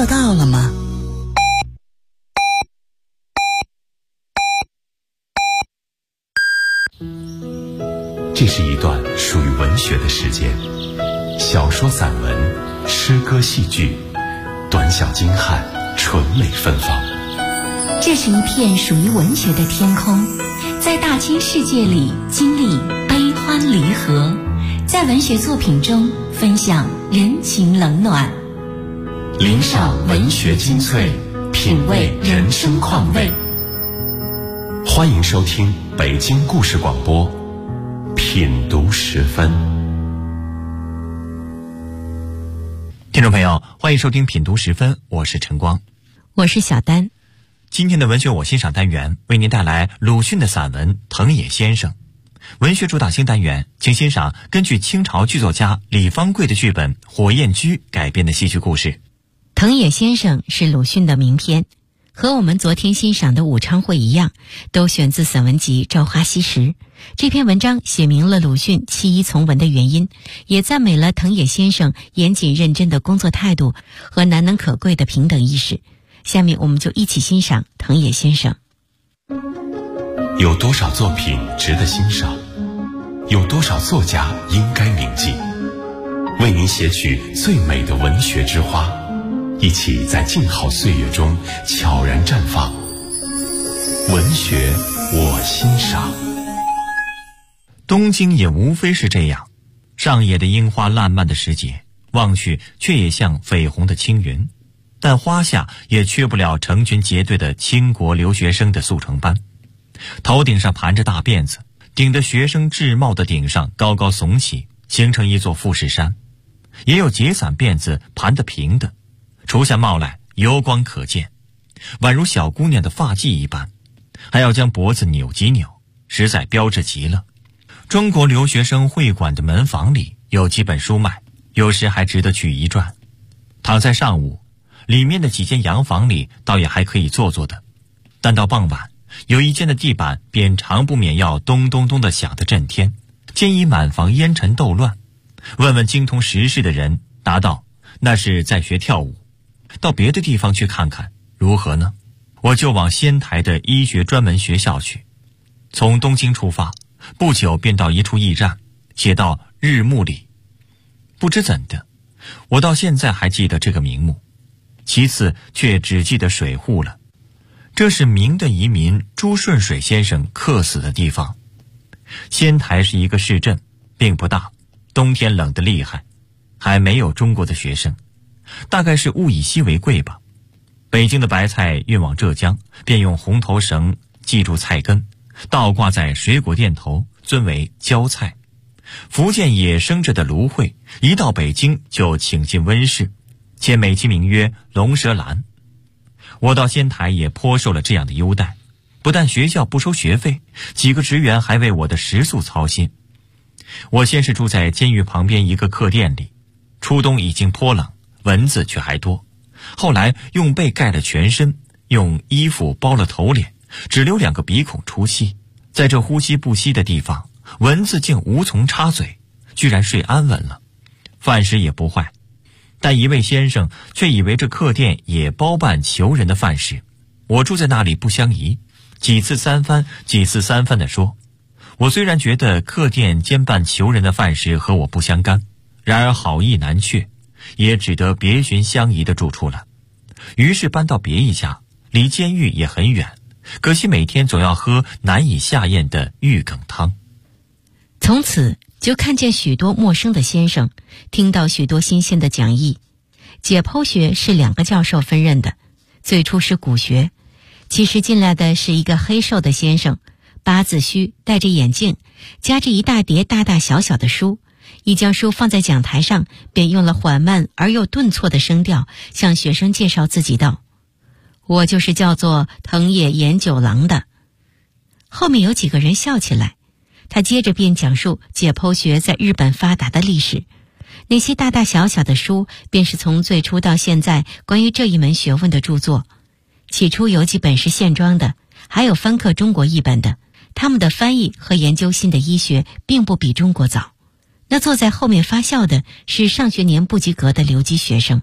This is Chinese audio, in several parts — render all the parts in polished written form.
做到了吗？ 这是一段属于文学的时间，小说、散文、诗歌、戏剧，短小精悍，纯美芬芳。 这是一片属于文学的天空，在大千世界里经历悲欢离合，在文学作品中分享人情冷暖， 领赏文学精粹，品味人生况味。欢迎收听北京故事广播品读时分。 听众朋友，欢迎收听品读时分，我是晨光， 我是小丹。 今天的文学我欣赏单元为您带来鲁迅的散文《藤野先生》。文学主打新单元，请欣赏根据清朝剧作家李方贵的剧本《火焰居》改编的戏剧故事。《 藤野先生》是鲁迅的名篇，和我们昨天欣赏的《武昌会》一样，都选自散文集《朝花夕拾》。这篇文章写明了鲁迅弃医从文的原因，也赞美了藤野先生严谨认真的工作态度和难能可贵的平等意识。下面我们就一起欣赏藤野先生。 有多少作品值得欣赏？有多少作家应该铭记？为您写取最美的文学之花，一起在静好岁月中悄然绽放。文学我欣赏。 东京也无非是这样，上野的樱花烂漫的时节，望去却也像绯红的青云，但花下也缺不了成群结队的倾国留学生的速成班，头顶上盘着大辫子，顶着学生制帽的顶上高高耸起，形成一座富士山。也有结散辫子盘得平的，除下帽来油光可见，宛如小姑娘的发髻一般，还要将脖子扭几扭，实在标致极了。中国留学生会馆的门房里有几本书卖，有时还值得去一转。躺在上午，里面的几间洋房里倒也还可以坐坐的，但到傍晚，有一间的地板便常不免要咚咚咚地响得震天，兼以满房烟尘斗乱。问问精通时事的人，答道那是在学跳舞。到别的地方去看看如何呢？我就往仙台的医学专门学校去。从东京出发，不久便到一处驿站，写到日暮里。不知怎的，我到现在还记得这个名目，其次却只记得水户了。这是明的移民朱顺水先生客死的地方。仙台是一个市镇，并不大，冬天冷得厉害，还没有中国的学生，大概是物以稀为贵吧。北京的白菜运往浙江，便用红头绳系住菜根，倒挂在水果店头，尊为浇菜。福建野生着的芦荟，一到北京就请进温室，且美其名曰龙舌兰。我到仙台也颇受了这样的优待，不但学校不收学费，几个职员还为我的食宿操心。我先是住在监狱旁边一个客店里，初冬已经颇冷，蚊子却还多。后来用被盖了全身，用衣服包了头脸，只留2个鼻孔出气。在这呼吸不息的地方，蚊子竟无从插嘴，居然睡安稳了。饭食也不坏，但一位先生却以为这客店也包办囚人的饭食。我住在那里不相宜，几次三番地说，我虽然觉得客店兼办囚人的饭食和我不相干，然而好意难却，也只得别寻相宜的住处了。于是搬到别一家，离监狱也很远，可惜每天总要喝难以下咽的玉梗汤。 从此就看见许多陌生的先生，听到许多新鲜的讲义。解剖学是2个教授分任的，最初是骨学，其实进来的是一个黑瘦的先生，八字须，戴着眼镜，夹着一大叠大大小小的书。一将书放在讲台上，便用了缓慢而又顿挫的声调向学生介绍自己道：我就是叫做藤野研九郎的。后面有几个人笑起来，他接着便讲述解剖学在日本发达的历史。那些大大小小的书便是从最初到现在关于这一门学问的著作。起初有几本是线装的，还有翻刻中国译本的，他们的翻译和研究新的医学并不比中国早。那坐在后面发笑的是上学年不及格的留级学生，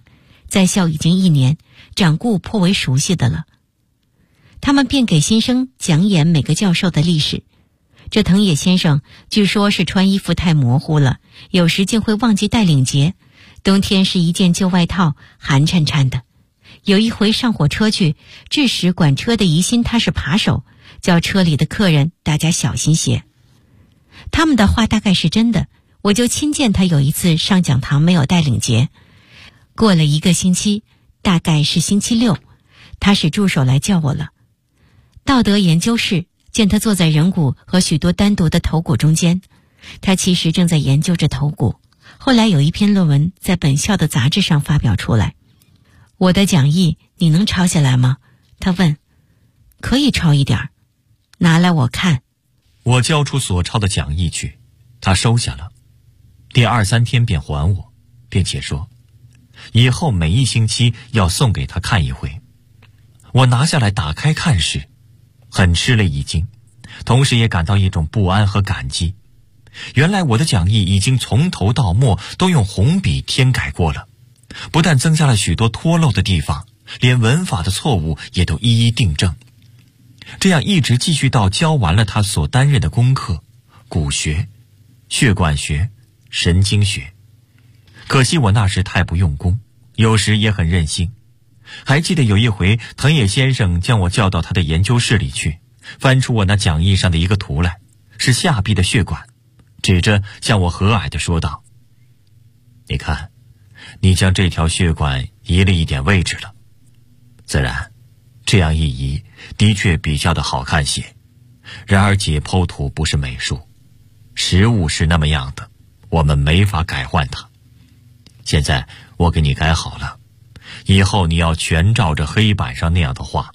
在校已经1年，掌故颇为熟悉的了。他们便给新生讲演每个教授的历史。这藤野先生据说是穿衣服太模糊了，有时竟会忘记带领结，冬天是一件旧外套，寒颤颤的。有一回上火车去，致使管车的疑心他是扒手，叫车里的客人大家小心些。他们的话大概是真的，我就亲见他有一次上讲堂没有带领结。过了1个星期，大概是星期6，他使助手来叫我了。道德研究室见他坐在人骨和许多单独的头骨中间，他其实正在研究着头骨。后来有一篇论文在本校的杂志上发表出来。我的讲义你能抄下来吗？他问。可以抄一点，拿来我看。 我交出所抄的讲义去，他收下了。第2、3天便还我，并且说以后每1星期要送给他看一回。我拿下来打开看时，很吃了一惊，同时也感到一种不安和感激。原来我的讲义已经从头到末都用红笔添改过了，不但增加了许多脱漏的地方，连文法的错误也都一一订正。这样一直继续到教完了他所担任的功课，骨学、血管学、神经学。可惜我那时太不用功，有时也很任性。还记得有一回，藤野先生将我叫到他的研究室里去，翻出我那讲义上的一个图来，是下臂的血管，指着向我和蔼地说道：你看，你将这条血管移了一点位置了。自然，这样一移，的确比较的好看些。然而解剖图不是美术，实物是那么样的，我们没法改换它。现在我给你改好了，以后你要全照着黑板上那样的画。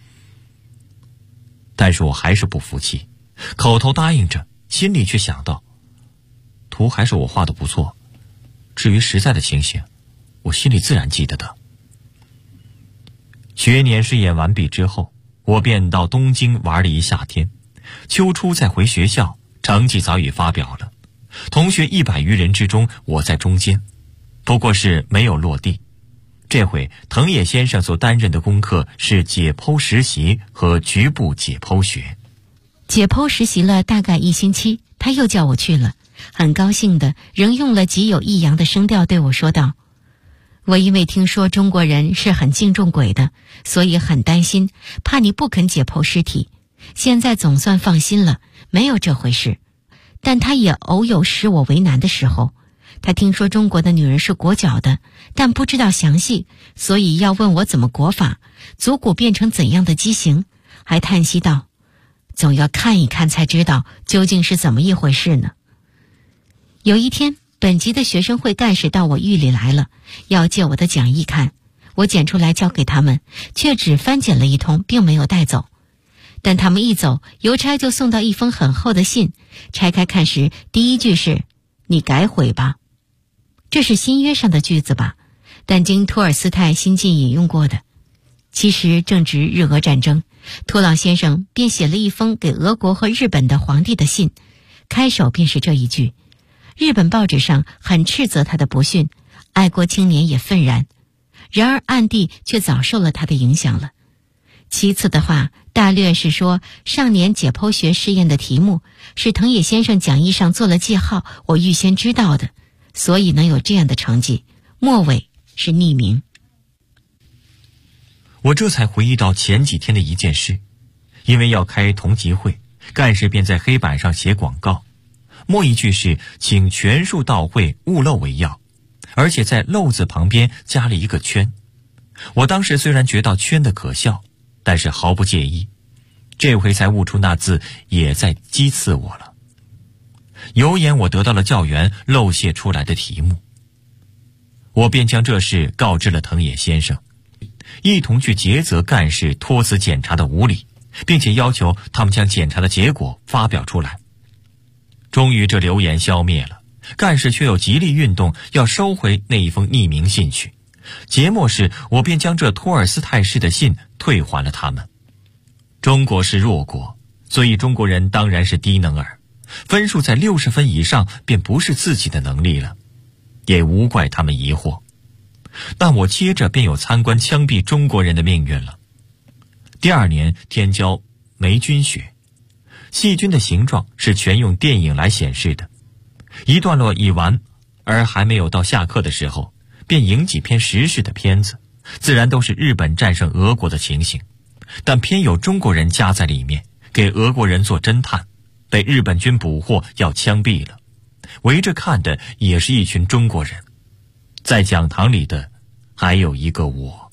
但是我还是不服气，口头答应着，心里却想到，图还是我画的不错，至于实在的情形，我心里自然记得的。学年试验完毕之后，我便到东京玩了一夏天。秋初再回学校，成绩早已发表了，同学100余人之中，我在中间，不过是没有落地。这回藤野先生所担任的功课是解剖实习和局部解剖学。 解剖实习了大概1星期，他又叫我去了，很高兴的，仍用了极有抑扬的声调对我说道：我因为听说中国人是很敬重鬼的，所以很担心，怕你不肯解剖尸体。现在总算放心了，没有这回事。但他也偶有使我为难的时候。他听说中国的女人是裹脚的，但不知道详细，所以要问我怎么裹法，足骨变成怎样的畸形，还叹息道：总要看一看才知道究竟是怎么一回事呢。有一天，本级的学生会干事到我狱里来了，要借我的讲义看。我捡出来交给他们，却只翻检了一通，并没有带走。但他们一走，邮差就送到一封很厚的信，拆开看时，第一句是：你改悔吧。这是新约上的句子吧，但经托尔斯泰新近引用过的。其实正值日俄战争，托老先生便写了一封给俄国和日本的皇帝的信，开首便是这一句。日本报纸上很斥责他的不逊，爱国青年也愤然，然而暗地却早受了他的影响了。其次的话，大略是说上年解剖学试验的题目是藤野先生讲义上做了记号，我预先知道的，所以能有这样的成绩。末尾是匿名。 我这才回忆到前几天的一件事，因为要开同集会，干事便在黑板上写广告，末一句是请全数到会，勿漏为要，而且在漏字旁边加了一个圈。我当时虽然觉到圈的可笑，但是毫不介意，这回才悟出那字也在讥刺我了。有眼我得到了教员漏泄出来的题目，我便将这事告知了藤野先生，一同去诘责干事托辞检查的无理，并且要求他们将检查的结果发表出来。终于这流言消灭了，干事却又极力运动要收回那一封匿名信去。节末时，我便将这托尔斯泰式的信退还了他们。中国是弱国，所以中国人当然是低能儿，分数在60分以上便不是自己的能力了，也无怪他们疑惑。 但我接着便有参观枪毙中国人的命运了。第2年天教霉菌学，细菌的形状是全用电影来显示的。一段落已完，而还没有到下课的时候，便引几篇时事的片子，自然都是日本战胜俄国的情形，但偏有中国人夹在里面，给俄国人做侦探，被日本军捕获要枪毙了。围着看的也是一群中国人，在讲堂里的还有一个我。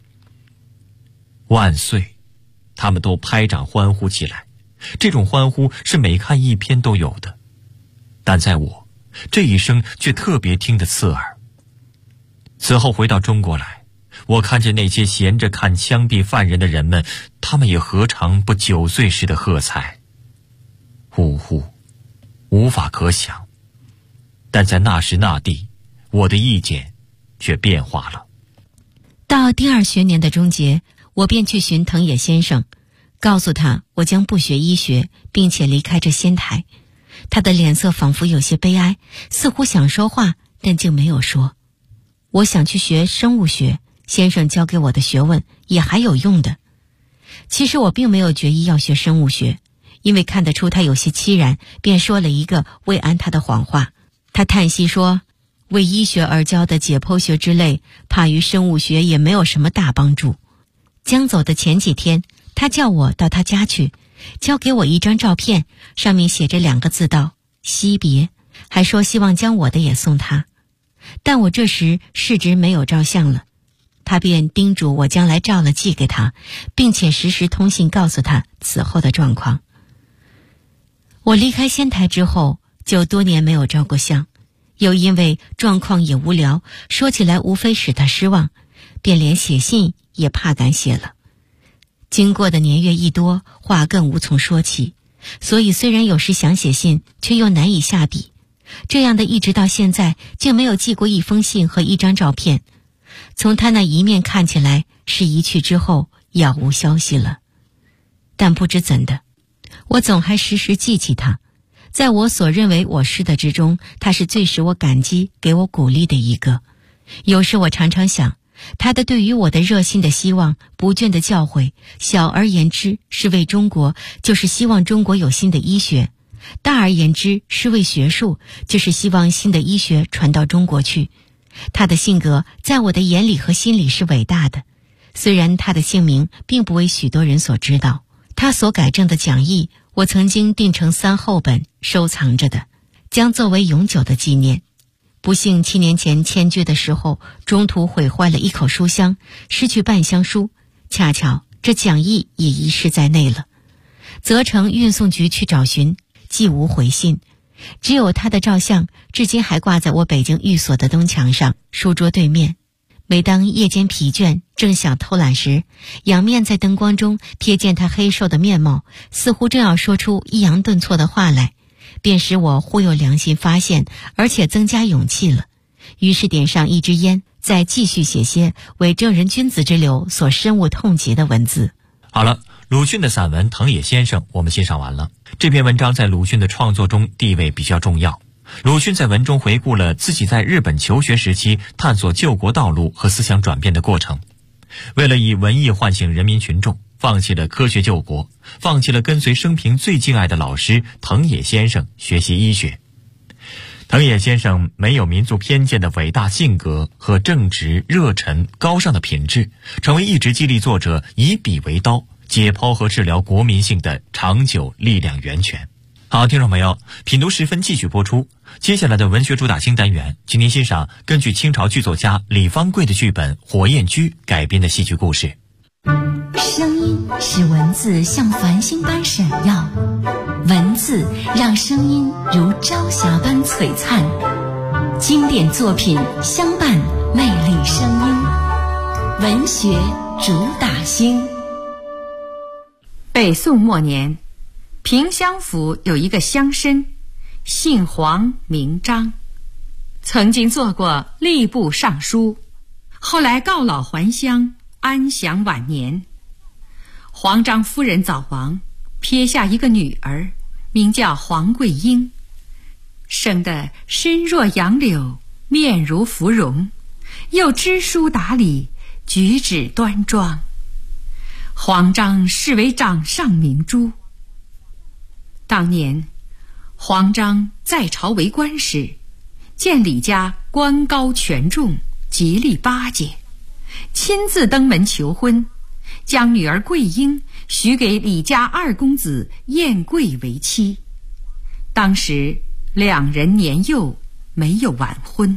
万岁，他们都拍掌欢呼起来，这种欢呼是每看一篇都有的，但在我这一声却特别听得刺耳。此后回到中国来，我看见那些闲着看枪毙犯人的人们，他们也何尝不9岁时的喝彩？呜呼，无法可想。但在那时那地，我的意见却变化了。 到第2学年的终结，我便去寻藤野先生，告诉他我将不学医学，并且离开这仙台。他的脸色仿佛有些悲哀，似乎想说话，但竟没有说。我想去学生物学，先生教给我的学问也还有用的。其实我并没有决意要学生物学，因为看得出他有些凄然，便说了一个慰安他的谎话。他叹息说，为医学而教的解剖学之类，怕于生物学也没有什么大帮助。将走的前几天，他叫我到他家去，交给我一张照片，上面写着2个字道惜别，还说希望将我的也送他。但我这时市值没有照相了，他便叮嘱我将来照了寄给他，并且时时通信告诉他此后的状况。我离开仙台之后，就多年没有照过相，又因为状况也无聊，说起来无非使他失望，便连写信也怕敢写了。经过的年月一多，话更无从说起，所以虽然有时想写信，却又难以下笔。这样的一直到现在，竟没有寄过一封信和一张照片。从他那一面看起来，是一去之后杳无消息了。但不知怎的，我总还时时记起他。在我所认为我师的之中，他是最使我感激、给我鼓励的一个。有时我常常想，他的对于我的热心的希望、不倦的教诲，小而言之是为中国，就是希望中国有新的医学；大而言之是为学术，就是希望新的医学传到中国去。他的性格在我的眼里和心里是伟大的，虽然他的姓名并不为许多人所知道。他所改正的讲义，我曾经订成3厚本收藏着的，将作为永久的纪念。不幸7年前迁居的时候，中途毁坏了一口书箱，失去半箱书，恰巧这讲义也遗失在内了。责成运送局去找寻，既无回信，只有他的照相，至今还挂在我北京寓所的东墙上，书桌对面。每当夜间疲倦，正想偷懒时，仰面在灯光中瞥见他黑瘦的面貌，似乎正要说出抑扬顿挫的话来，便使我忽有良心发现，而且增加勇气了。于是点上一支烟，再继续写些为正人君子之流所深恶痛疾的文字。 好了，鲁迅的散文《藤野先生》我们欣赏完了。这篇文章在鲁迅的创作中地位比较重要。鲁迅在文中回顾了自己在日本求学时期探索救国道路和思想转变的过程。为了以文艺唤醒人民群众，放弃了科学救国，放弃了跟随生平最敬爱的老师藤野先生学习医学。藤野先生没有民族偏见的伟大性格和正直、热忱、高尚的品质，成为一直激励作者以笔为刀，解剖和治疗国民性的长久力量源泉。好，听众朋友，品读时分继续播出。接下来的文学主打新单元，请您欣赏根据清朝剧作家李方贵的剧本《火焰居》改编的戏剧故事。 声音使文字像繁星般闪耀，文字让声音如朝霞般璀璨。经典作品相伴，魅力声音，文学主打星。 北宋末年，平乡府有一个乡绅，姓黄名张，曾经做过吏部尚书，后来告老还乡，安享晚年。黄张夫人早亡，撇下一个女儿，名叫黄桂英，生得身若杨柳，面如芙蓉， 又知书达理，举止端庄。黄章视为掌上明珠。当年黄章在朝为官时，见李家官高权重，极力巴结，亲自登门求婚，将女儿桂英许给李家二公子晏贵为妻。当时两人年幼，没有完婚。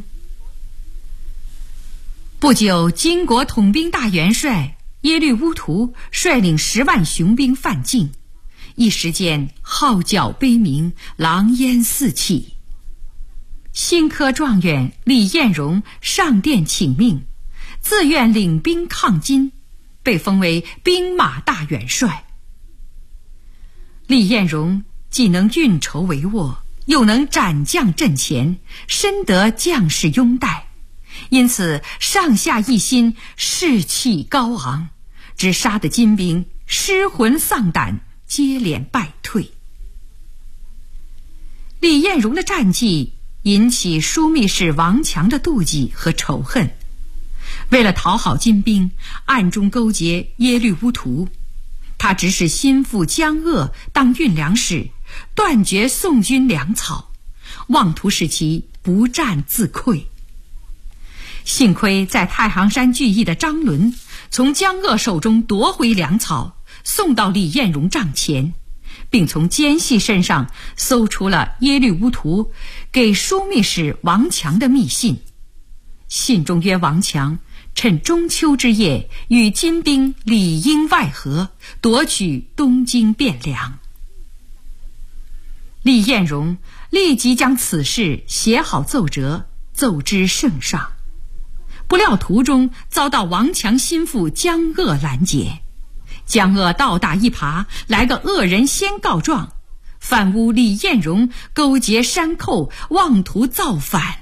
不久，金国统兵大元帅耶律乌图率领10万雄兵犯境，一时间号角悲鸣，狼烟四起。新科状元李彦荣上殿请命，自愿领兵抗金，被封为兵马大元帅。李彦荣既能运筹帷幄，又能斩将阵前，深得将士拥戴，因此上下一心，士气高昂，只杀得金兵失魂丧胆，接连败退。李彦荣的战绩引起枢密使王强的妒忌和仇恨，为了讨好金兵，暗中勾结耶律乌图。他指使心腹江鄂当运粮使，断绝宋军粮草，妄图使其不战自溃。幸亏在太行山聚义的张伦从江鄂手中夺回粮草，送到李彦荣帐前，并从奸细身上搜出了耶律乌图给枢密使王强的密信。信中约王强趁中秋之夜与金兵里应外合，夺取东京汴梁。李彦荣立即将此事写好奏折，奏之圣上。不料途中遭到王强心腹江鄂拦截，江鄂倒打一耙，来个恶人先告状，反诬李彦荣勾结山寇，妄图造反。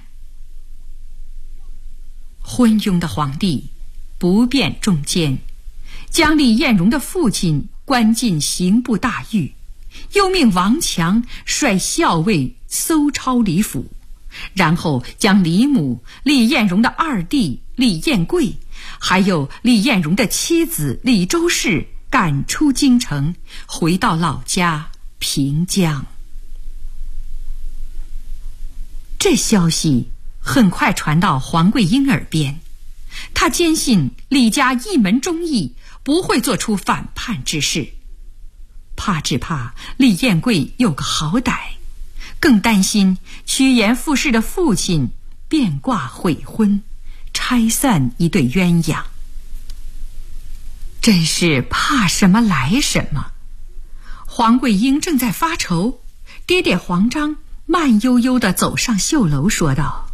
昏庸的皇帝不辨忠奸，将李彦荣的父亲关进刑部大狱，又命王强率校尉搜抄李府，然后将李母、李彦荣的二弟李彦贵，还有李彦荣的妻子李周氏赶出京城，回到老家平江。这消息很快传到黄桂英耳边，他坚信李家一门忠义，不会做出反叛之事，只怕李彦贵有个好歹，更担心趋炎附势的父亲变卦悔婚，拆散一对鸳鸯。真是怕什么来什么。黄桂英正在发愁，爹爹黄章慢悠悠地走上绣楼，说道：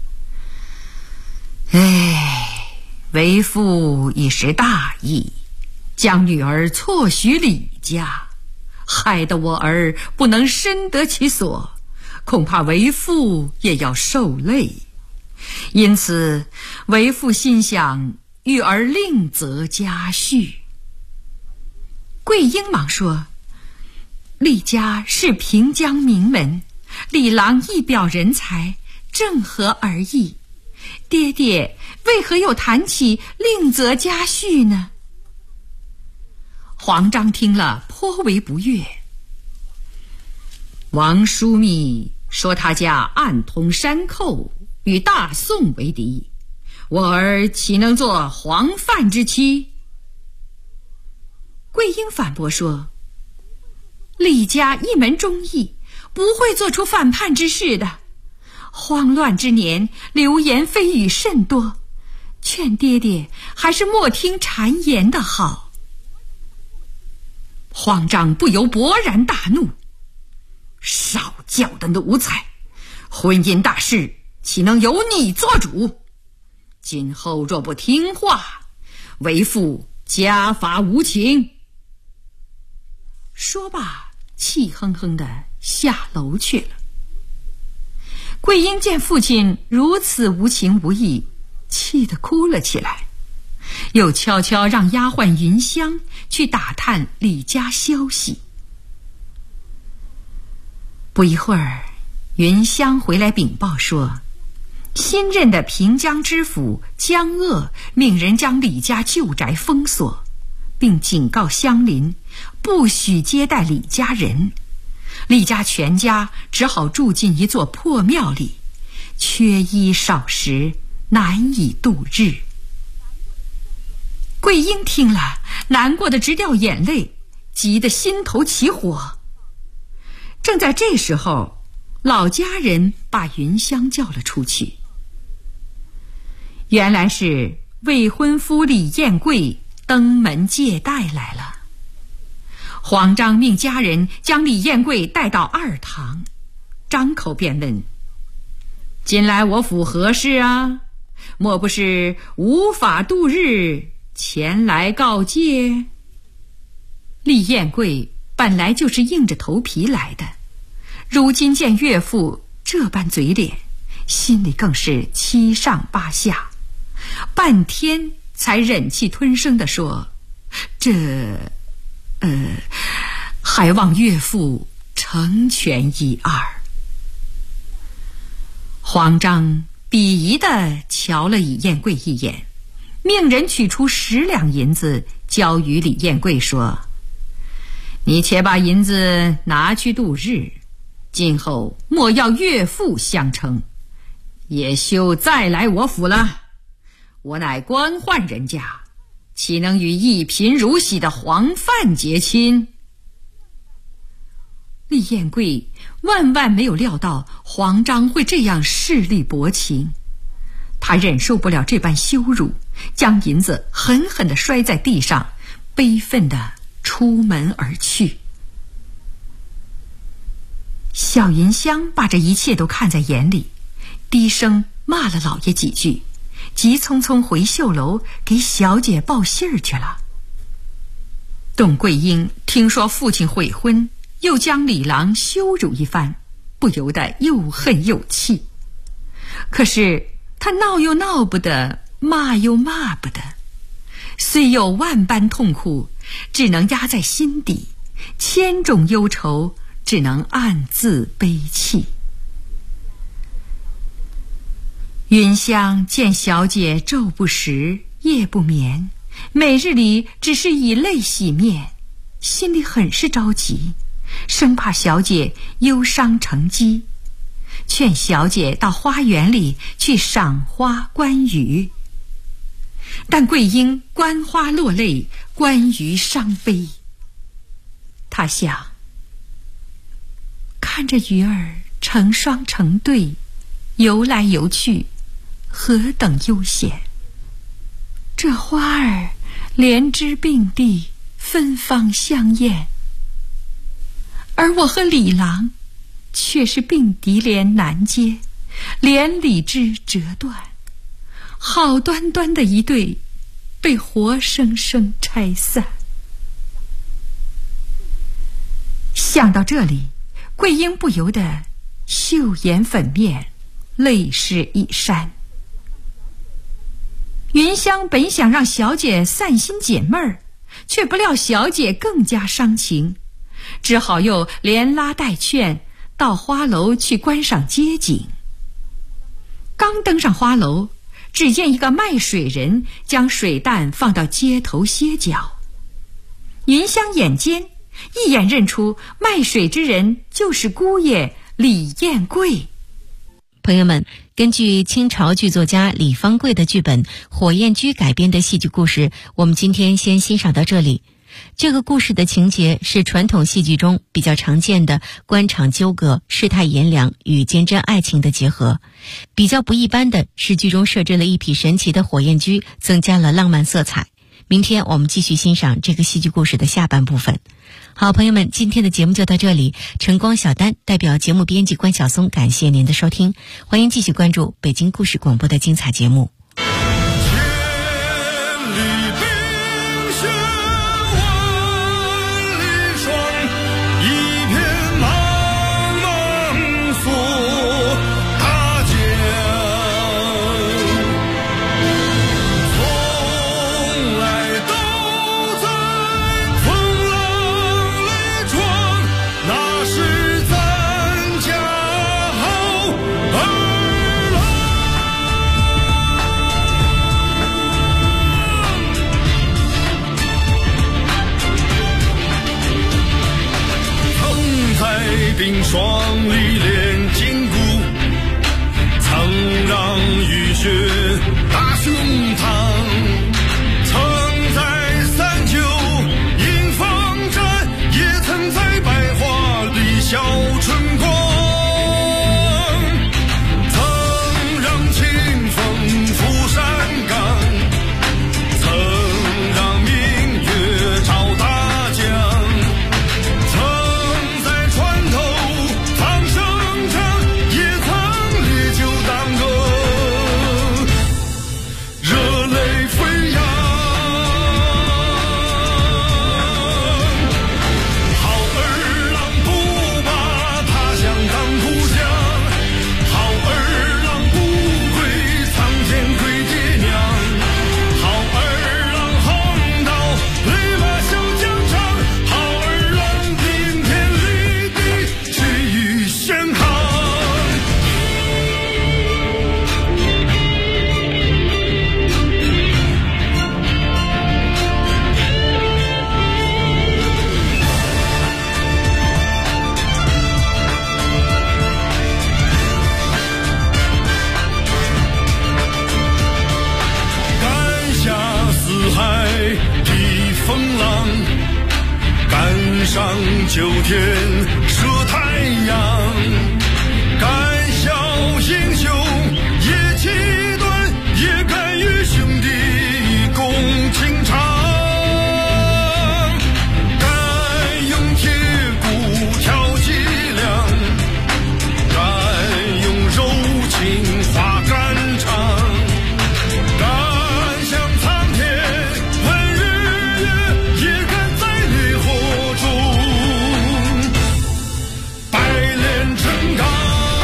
为父一时大意，将女儿错许李家，害得我儿不能深得其所，恐怕为父也要受累。因此为父心想育儿另择家婿。桂英忙说：李家是平江名门，李郎一表人才，正合而意。爹爹为何又谈起另择家婿呢？黄章听了颇为不悦。王枢密说他家暗通山寇，与大宋为敌，我儿岂能做黄范之妻？桂英反驳说：李家一门忠义，不会做出反叛之事的。慌乱之年，流言蜚语甚多，劝爹爹还是莫听谗言的好。黄章不由勃然大怒：少教的奴才，婚姻大事岂能由你做主？今后若不听话，为父家法无情。说罢，气哼哼地下楼去了。桂英见父亲如此无情无义，气得哭了起来，又悄悄让丫鬟云香去打探李家消息。不一会儿，云香回来禀报说， 新任的平江知府江鄂命人将李家旧宅封锁，并警告乡邻不许接待李家人。李家全家只好住进一座破庙里，缺衣少食，难以度日。桂英听了，难过的直掉眼泪，急得心头起火。正在这时候，老家人把云香叫了出去。原来是未婚夫李彦贵登门借贷来了。黄章命家人将李彦贵带到二堂，张口便问：近来我府何事啊？莫不是无法度日，前来告借？李彦贵本来就是硬着头皮来的，如今见岳父这般嘴脸，心里更是七上八下，半天才忍气吞声地说：还望岳父成全一二。黄章鄙夷地瞧了李彦贵一眼，命人取出10两银子交与李彦贵，说：你且把银子拿去度日，今后莫要岳父相称，也休再来我府了。我乃官宦人家，岂能与一贫如洗的黄范结亲？李彦贵万万没有料到黄章会这样势利薄情，他忍受不了这般羞辱，将银子狠狠地摔在地上，悲愤地出门而去。小云香把这一切都看在眼里，低声骂了老爷几句，急匆匆回绣楼给小姐报信儿去了。董桂英听说父亲悔婚，又将李郎羞辱一番，不由得又恨又气。可是他闹又闹不得，骂又骂不得，虽有万般痛苦，只能压在心底，千种忧愁只能暗自悲泣。云香见小姐昼不食，夜不眠，每日里只是以泪洗面，心里很是着急，生怕小姐忧伤成疾，劝小姐到花园里去赏花观鱼。但桂英观花落泪，观鱼伤悲。她想，看着鱼儿成双成对，游来游去，何等悠闲。这花儿连枝并蒂，芬芳香艳，而我和李郎却是并蒂莲难接，连理枝折断，好端端的一对被活生生拆散。想到这里，桂英不由得秀颜粉面，泪湿衣衫。云香本想让小姐散心解闷儿，却不料小姐更加伤情，只好又连拉带劝到花楼去观赏街景。刚登上花楼，只见一个卖水人将水担放到街头歇脚。云香眼尖，一眼认出卖水之人就是姑爷李彦贵。 朋友们，根据清朝剧作家李方贵的剧本《火焰居》改编的戏剧故事，我们今天先欣赏到这里。这个故事的情节是传统戏剧中比较常见的官场纠葛、世态炎凉与坚贞爱情的结合。比较不一般的是，剧中设置了一匹神奇的火焰驹，增加了浪漫色彩。明天我们继续欣赏这个戏剧故事的下半部分。好，朋友们，今天的节目就到这里。晨光小丹代表节目编辑关晓松，感谢您的收听，欢迎继续关注北京故事广播的精彩节目。 上九天射太阳，敢笑英雄也气短，也敢与兄弟共情长，敢用铁骨挑脊梁，敢用柔情化肝肠，敢向苍天问日月，也敢在烈火中百炼成钢。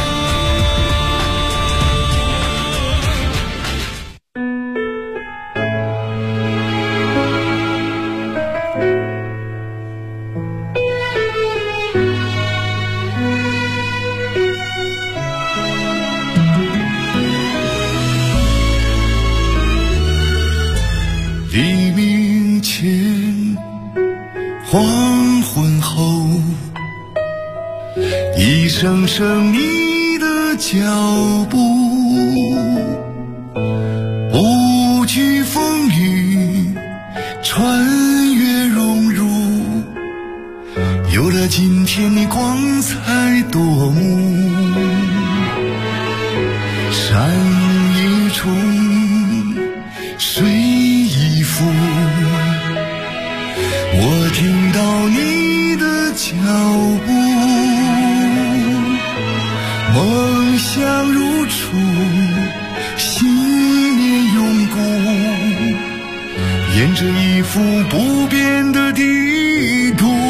黎明前，黄昏后，一声声你的脚步，不惧风雨，穿越荣辱，有了今天你光彩夺目。山一重，水一浮，我听到你的脚步，梦想如初，信念永固，沿着一幅不变的地图。